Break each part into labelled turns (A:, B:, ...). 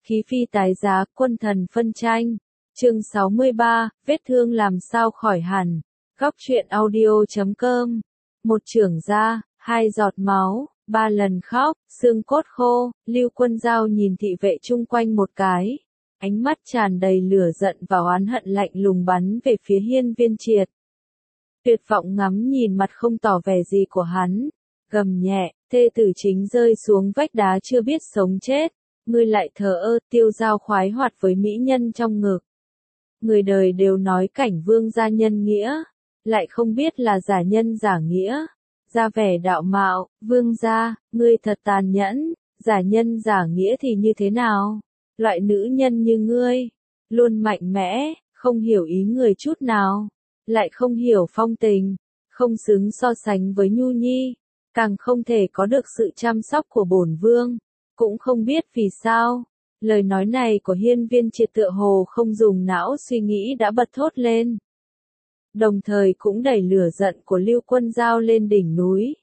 A: Khí phi tái giá, quân thần phân tranh. Chương 63, vết thương làm sao khỏi hẳn. Góc truyện audio.com. Một chưởng ra, 2 giọt máu, 3 lần khóc, xương cốt khô. Lưu Quân Dao nhìn thị vệ chung quanh một cái, ánh mắt tràn đầy lửa giận và oán hận lạnh lùng bắn về phía Hiên Viên Triệt. Tuyệt vọng ngắm nhìn mặt không tỏ vẻ gì của hắn, gầm nhẹ, thê tử chính rơi xuống vách đá chưa biết sống chết, ngươi lại thờ ơ tiêu dao khoái hoạt với mỹ nhân trong ngực. Người đời đều nói cảnh vương gia nhân nghĩa, lại không biết là giả nhân giả nghĩa, ra vẻ đạo mạo, vương gia, ngươi thật tàn nhẫn, giả nhân giả nghĩa thì như thế nào? Loại nữ nhân như ngươi, luôn mạnh mẽ, không hiểu ý người chút nào, lại không hiểu phong tình, không xứng so sánh với Nhu Nhi, càng không thể có được sự chăm sóc của bổn vương, cũng không biết vì sao. Lời nói này của Hiên Viên Triệt tựa hồ không dùng não suy nghĩ đã bật thốt lên. Đồng thời cũng đẩy lửa giận của Lưu Quân Dao lên đỉnh núi.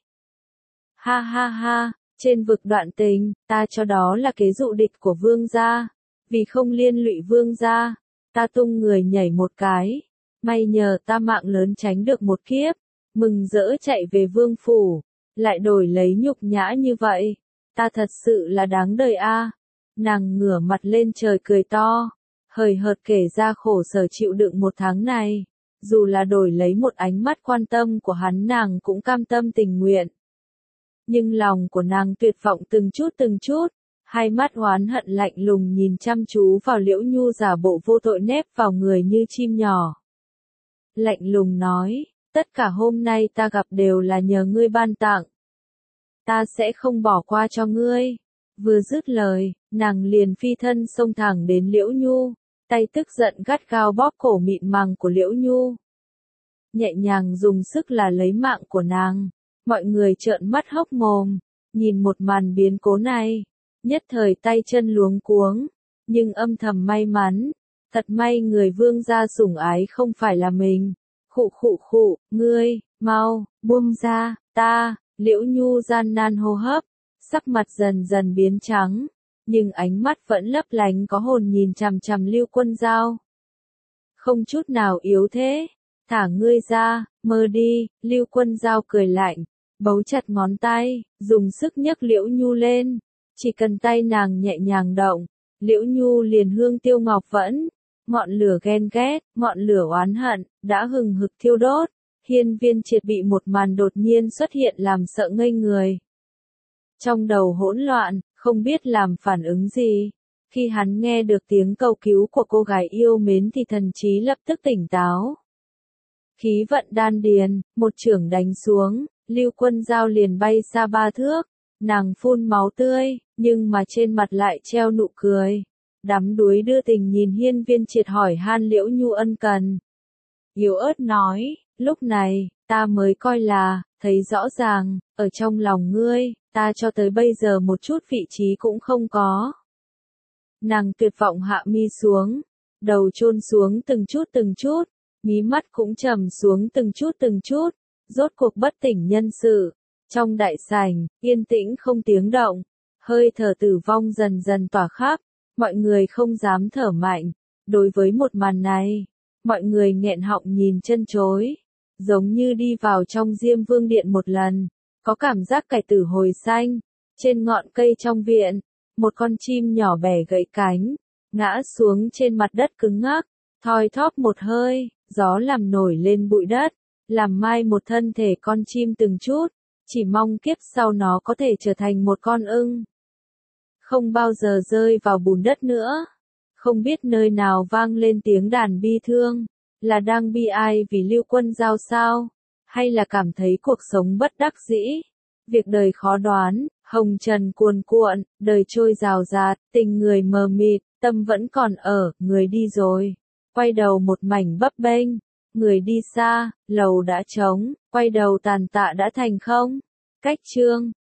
A: Ha ha ha, trên vực đoạn tình, ta cho đó là kế dụ địch của vương gia. Vì không liên lụy vương gia, ta tung người nhảy một cái. May nhờ ta mạng lớn tránh được một kiếp, mừng rỡ chạy về vương phủ, lại đổi lấy nhục nhã như vậy. Ta thật sự là đáng đời a. Nàng ngửa mặt lên trời cười to, hời hợt kể ra khổ sở chịu đựng một tháng này, dù là đổi lấy một ánh mắt quan tâm của hắn nàng cũng cam tâm tình nguyện. Nhưng lòng của nàng tuyệt vọng từng chút, hai mắt oán hận lạnh lùng nhìn chăm chú vào Liễu Nhu giả bộ vô tội nép vào người như chim nhỏ. Lạnh lùng nói, tất cả hôm nay ta gặp đều là nhờ ngươi ban tặng. Ta sẽ không bỏ qua cho ngươi. Vừa dứt lời, nàng liền phi thân xông thẳng đến Liễu Nhu, tay tức giận gắt gao bóp cổ mịn màng của Liễu Nhu. Nhẹ nhàng dùng sức là lấy mạng của nàng. Mọi người trợn mắt hốc mồm, nhìn một màn biến cố này, nhất thời tay chân luống cuống, nhưng âm thầm may mắn, thật may người vương gia sủng ái không phải là mình. Khụ, ngươi, mau, buông ra, ta. Liễu Nhu gian nan hô hấp, sắc mặt dần dần biến trắng, nhưng ánh mắt vẫn lấp lánh có hồn nhìn chằm chằm Lưu Quân Dao. Không chút nào yếu thế, thả ngươi ra, mơ đi. Lưu Quân Dao cười lạnh, bấu chặt ngón tay, dùng sức nhấc Liễu Nhu lên, chỉ cần tay nàng nhẹ nhàng động, Liễu Nhu liền hương tiêu ngọc vẫn, ngọn lửa ghen ghét, ngọn lửa oán hận, đã hừng hực thiêu đốt. Hiên Viên Triệt bị một màn đột nhiên xuất hiện làm sợ ngây người. Trong đầu hỗn loạn, không biết làm phản ứng gì. Khi hắn nghe được tiếng cầu cứu của cô gái yêu mến thì thần trí lập tức tỉnh táo. Khí vận đan điền, một chưởng đánh xuống, Lưu Quân Dao liền bay xa 3 thước. Nàng phun máu tươi, nhưng mà trên mặt lại treo nụ cười. Đắm đuối đưa tình nhìn Hiên Viên Triệt hỏi han Liễu Nhu ân cần. Yếu ớt nói, lúc này, ta mới coi là, thấy rõ ràng, ở trong lòng ngươi, ta cho tới bây giờ một chút vị trí cũng không có. Nàng tuyệt vọng hạ mi xuống, đầu chôn xuống từng chút, mí mắt cũng trầm xuống từng chút, rốt cuộc bất tỉnh nhân sự. Trong đại sảnh, yên tĩnh không tiếng động, hơi thở tử vong dần dần tỏa khắp, mọi người không dám thở mạnh. Đối với một màn này, mọi người nghẹn họng nhìn chân chối, giống như đi vào trong Diêm Vương Điện một lần, có cảm giác cải tử hồi xanh. Trên ngọn cây trong viện, một con chim nhỏ bẻ gãy cánh, ngã xuống trên mặt đất cứng ngắc, thoi thóp một hơi, gió làm nổi lên bụi đất, làm mai một thân thể con chim từng chút, chỉ mong kiếp sau nó có thể trở thành một con ưng. Không bao giờ rơi vào bùn đất nữa. Không biết nơi nào vang lên tiếng đàn bi thương, là đang bi ai vì Lưu Quân Dao sao, hay là cảm thấy cuộc sống bất đắc dĩ. Việc đời khó đoán, hồng trần cuồn cuộn, đời trôi rào rạt, tình người mờ mịt, tâm vẫn còn ở, người đi rồi. Quay đầu một mảnh bấp bênh, người đi xa, lầu đã trống, quay đầu tàn tạ đã thành không. Cách chương